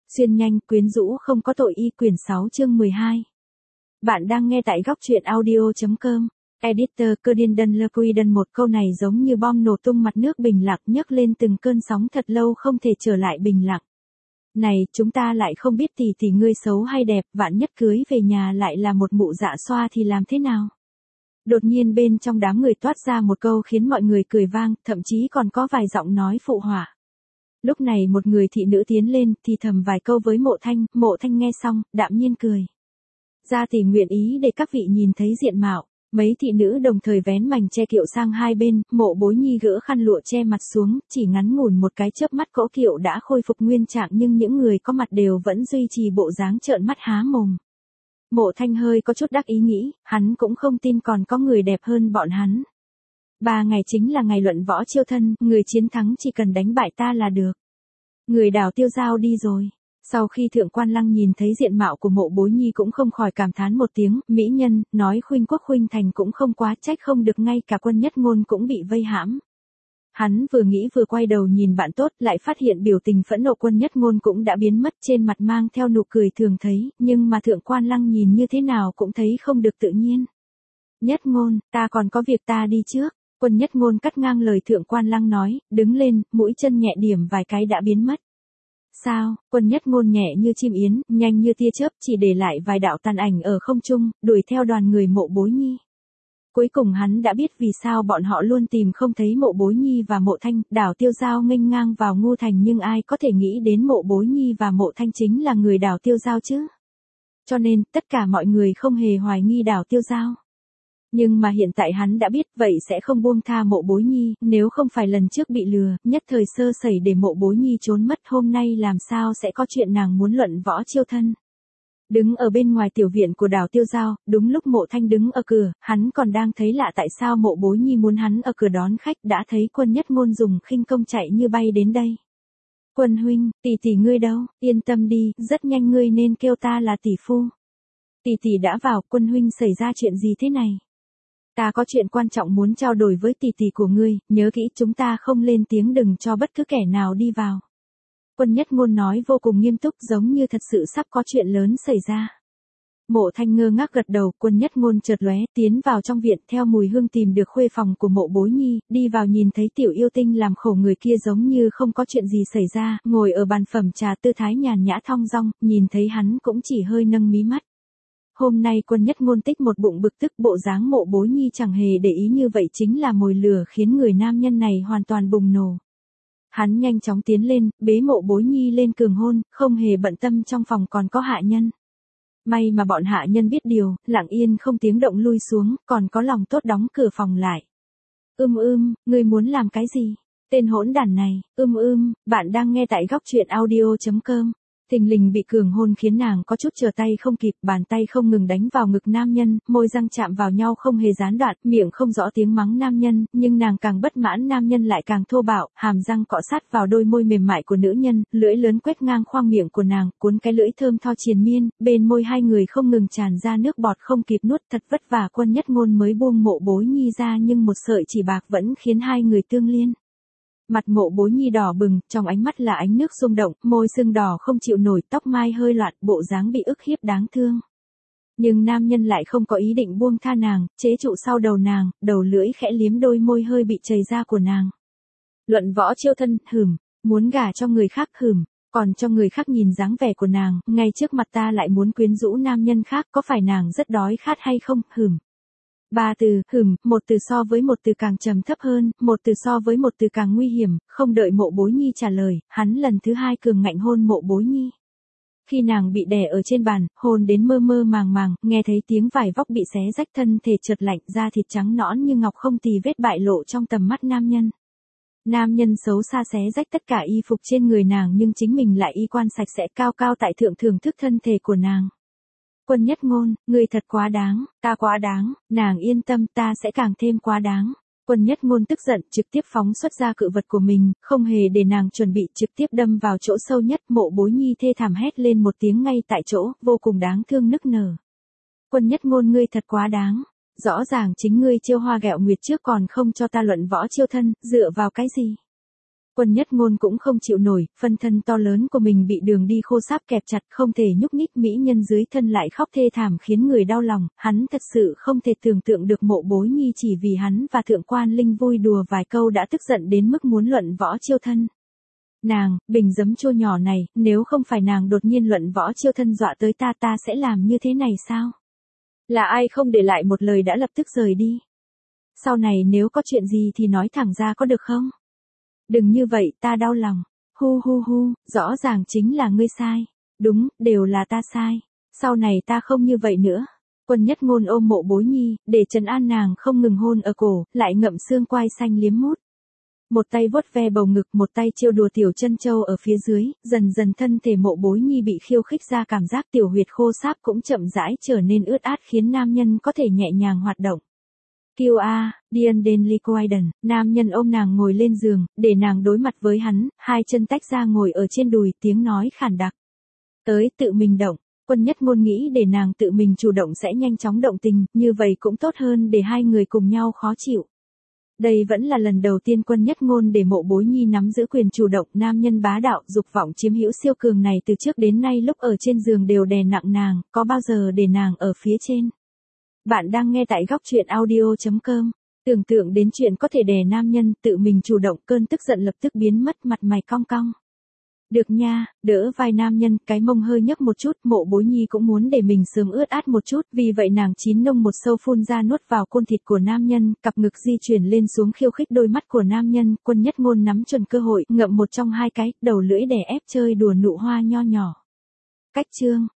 Xuyên nhanh, quyến rũ không có tội y quyển 6 chương 12. Bạn đang nghe tại góc truyện audio.com. Editor Curdin Lequiden, một câu này giống như bom nổ tung mặt nước bình lặng, nhấc lên từng cơn sóng thật lâu không thể trở lại bình lặng. Này, chúng ta lại không biết tỷ ngươi xấu hay đẹp, vạn nhất cưới về nhà lại là một mụ dạ xoa thì làm thế nào? Đột nhiên bên trong đám người toát ra một câu khiến mọi người cười vang, thậm chí còn có vài giọng nói phụ họa. Lúc này một người thị nữ tiến lên, thì thầm vài câu với Mộ Thanh nghe xong, đạm nhiên cười. Ra tỷ nguyện ý để các vị nhìn thấy diện mạo. Mấy thị nữ đồng thời vén mành che kiệu sang hai bên, Mộ Bối Nhi gỡ khăn lụa che mặt xuống, chỉ ngắn ngủn một cái chớp mắt cỗ kiệu đã khôi phục nguyên trạng, nhưng những người có mặt đều vẫn duy trì bộ dáng trợn mắt há mồm. Mộ Thanh hơi có chút đắc ý nghĩ, hắn cũng không tin còn có người đẹp hơn bọn hắn. 3 ngày chính là ngày luận võ chiêu thân, người chiến thắng chỉ cần đánh bại ta là được. Người Đào Tiêu Giao đi rồi. Sau khi Thượng Quan Lăng nhìn thấy diện mạo của Mộ Bối Nhi cũng không khỏi cảm thán một tiếng, mỹ nhân, nói khuynh quốc khuynh thành cũng không quá, trách không được ngay cả Quân Nhất Ngôn cũng bị vây hãm. Hắn vừa nghĩ vừa quay đầu nhìn bạn tốt, lại phát hiện biểu tình phẫn nộ Quân Nhất Ngôn cũng đã biến mất, trên mặt mang theo nụ cười thường thấy, nhưng mà Thượng Quan Lăng nhìn như thế nào cũng thấy không được tự nhiên. Nhất Ngôn, ta còn có việc, ta đi trước. Quân Nhất Ngôn cắt ngang lời Thượng Quan Lăng nói, đứng lên, mũi chân nhẹ điểm vài cái đã biến mất. Sao? Quân Nhất Ngôn nhẹ như chim yến, nhanh như tia chớp, chỉ để lại vài đạo tàn ảnh ở không trung, đuổi theo đoàn người Mộ Bối Nhi. Cuối cùng hắn đã biết vì sao bọn họ luôn tìm không thấy Mộ Bối Nhi và Mộ Thanh. Đào Tiêu Giao nghênh ngang vào Ngô Thành, nhưng ai có thể nghĩ đến Mộ Bối Nhi và Mộ Thanh chính là người Đào Tiêu Giao chứ? Cho nên, tất cả mọi người không hề hoài nghi Đào Tiêu Giao. Nhưng mà hiện tại hắn đã biết, vậy sẽ không buông tha Mộ Bối Nhi, nếu không phải lần trước bị lừa, nhất thời sơ sẩy để Mộ Bối Nhi trốn mất, hôm nay làm sao sẽ có chuyện nàng muốn luận võ chiêu thân. Đứng ở bên ngoài tiểu viện của Đào Tiêu Giao, đúng lúc Mộ Thanh đứng ở cửa, hắn còn đang thấy lạ tại sao Mộ Bối Nhi muốn hắn ở cửa đón khách, đã thấy Quân Nhất Ngôn dùng khinh công chạy như bay đến đây. Quân huynh, tỷ ngươi đâu, yên tâm đi, rất nhanh ngươi nên kêu ta là tỷ phu. Tỷ đã vào, Quân huynh xảy ra chuyện gì thế này? Ta có chuyện quan trọng muốn trao đổi với tỷ của ngươi, nhớ kỹ chúng ta không lên tiếng, đừng cho bất cứ kẻ nào đi vào. Quân Nhất Ngôn nói vô cùng nghiêm túc, giống như thật sự sắp có chuyện lớn xảy ra. Mộ Thanh ngơ ngác gật đầu, Quân Nhất Ngôn chợt lóe, tiến vào trong viện, theo mùi hương tìm được khuê phòng của Mộ Bối Nhi, đi vào nhìn thấy tiểu yêu tinh làm khổ người kia giống như không có chuyện gì xảy ra, ngồi ở bàn phẩm trà tư thái nhàn nhã thong dong, nhìn thấy hắn cũng chỉ hơi nâng mí mắt. Hôm nay Quân Nhất Ngôn tích một bụng bực tức, bộ dáng Mộ Bối Nhi chẳng hề để ý như vậy chính là mồi lửa khiến người nam nhân này hoàn toàn bùng nổ. Hắn nhanh chóng tiến lên, bế Mộ Bối Nhi lên cường hôn, không hề bận tâm trong phòng còn có hạ nhân. May mà bọn hạ nhân biết điều, lặng yên không tiếng động lui xuống, còn có lòng tốt đóng cửa phòng lại. Ngươi muốn làm cái gì? Tên hỗn đản này, bạn đang nghe tại góc truyện audio.com. Thình lình bị cường hôn khiến nàng có chút trở tay không kịp, bàn tay không ngừng đánh vào ngực nam nhân, môi răng chạm vào nhau không hề gián đoạn, miệng không rõ tiếng mắng nam nhân, nhưng nàng càng bất mãn nam nhân lại càng thô bạo, hàm răng cọ sát vào đôi môi mềm mại của nữ nhân, lưỡi lớn quét ngang khoang miệng của nàng, cuốn cái lưỡi thơm tho triền miên, bên môi hai người không ngừng tràn ra nước bọt không kịp nuốt, thật vất vả Quân Nhất Ngôn mới buông Mộ Bối Nhi ra, nhưng một sợi chỉ bạc vẫn khiến hai người tương liên. Mặt Mộ Bối Nhi đỏ bừng, trong ánh mắt là ánh nước rung động, môi sưng đỏ không chịu nổi, tóc mai hơi loạn, bộ dáng bị ức hiếp đáng thương. Nhưng nam nhân lại không có ý định buông tha nàng, chế trụ sau đầu nàng, đầu lưỡi khẽ liếm đôi môi hơi bị chảy ra của nàng. Luận võ chiêu thân, muốn gả cho người khác, còn cho người khác nhìn dáng vẻ của nàng, ngay trước mặt ta lại muốn quyến rũ nam nhân khác, có phải nàng rất đói khát hay không, 3 từ, một từ so với một từ càng trầm thấp hơn, một từ so với một từ càng nguy hiểm, không đợi Mộ Bối Nhi trả lời, hắn lần thứ hai cường ngạnh hôn Mộ Bối Nhi. Khi nàng bị đè ở trên bàn, hôn đến mơ mơ màng màng, nghe thấy tiếng vải vóc bị xé rách, thân thể chợt lạnh, da thịt trắng nõn như ngọc không tì vết bại lộ trong tầm mắt nam nhân. Nam nhân xấu xa xé rách tất cả y phục trên người nàng, nhưng chính mình lại y quan sạch sẽ, cao cao tại thượng thưởng thức thân thể của nàng. Quân Nhất Ngôn, ngươi thật quá đáng, ta quá đáng, nàng yên tâm, ta sẽ càng thêm quá đáng. Quân Nhất Ngôn tức giận, trực tiếp phóng xuất ra cự vật của mình, không hề để nàng chuẩn bị, trực tiếp đâm vào chỗ sâu nhất. Mộ Bối Nhi thê thảm hét lên một tiếng ngay tại chỗ, vô cùng đáng thương nức nở. Quân Nhất Ngôn, ngươi thật quá đáng, rõ ràng chính ngươi chiêu hoa ghẹo nguyệt trước còn không cho ta luận võ chiêu thân, dựa vào cái gì? Quân Nhất Ngôn cũng không chịu nổi, phân thân to lớn của mình bị đường đi khô sáp kẹp chặt không thể nhúc nhích, mỹ nhân dưới thân lại khóc thê thảm khiến người đau lòng, hắn thật sự không thể tưởng tượng được Mộ Bối Nhi chỉ vì hắn và Thượng Quan Linh vui đùa vài câu đã tức giận đến mức muốn luận võ chiêu thân. Nàng, bình giấm chua nhỏ này, nếu không phải nàng đột nhiên luận võ chiêu thân dọa tới ta sẽ làm như thế này sao? Là ai không để lại một lời đã lập tức rời đi? Sau này nếu có chuyện gì thì nói thẳng ra có được không? Đừng như vậy, ta đau lòng. Hu, rõ ràng chính là ngươi sai. Đúng, đều là ta sai. Sau này ta không như vậy nữa. Quân Nhất Ngôn ôm Mộ Bối Nhi, để trấn an nàng không ngừng hôn ở cổ, lại ngậm xương quai xanh liếm mút. Một tay vuốt ve bầu ngực, một tay trêu đùa tiểu chân châu ở phía dưới, dần dần thân thể Mộ Bối Nhi bị khiêu khích ra cảm giác tiểu huyệt khô sáp cũng chậm rãi trở nên ướt át khiến nam nhân có thể nhẹ nhàng hoạt động. Kiêu a, Dian Den Liquiden, nam nhân ôm nàng ngồi lên giường, để nàng đối mặt với hắn, hai chân tách ra ngồi ở trên đùi, tiếng nói khản đặc. Tới tự mình động, Quân Nhất Ngôn nghĩ để nàng tự mình chủ động sẽ nhanh chóng động tình, như vậy cũng tốt hơn để hai người cùng nhau khó chịu. Đây vẫn là lần đầu tiên Quân Nhất Ngôn để Mộ Bối Nhi nắm giữ quyền chủ động, nam nhân bá đạo, dục vọng chiếm hữu siêu cường này từ trước đến nay lúc ở trên giường đều đè nặng nàng, có bao giờ để nàng ở phía trên. Bạn đang nghe tại góc truyện audio.com. Tưởng tượng đến chuyện có thể đè nam nhân tự mình chủ động, cơn tức giận lập tức biến mất, mặt mày cong cong. Được nha, đỡ vai nam nhân, cái mông hơi nhấc một chút, Mộ Bối Nhi cũng muốn để mình sớm ướt át một chút, vì vậy nàng chín nông một sâu phun ra nuốt vào côn thịt của nam nhân, cặp ngực di chuyển lên xuống khiêu khích đôi mắt của nam nhân, Quân Nhất Ngôn nắm chuẩn cơ hội, ngậm một trong hai cái, đầu lưỡi đè ép chơi đùa nụ hoa nho nhỏ. Cách chương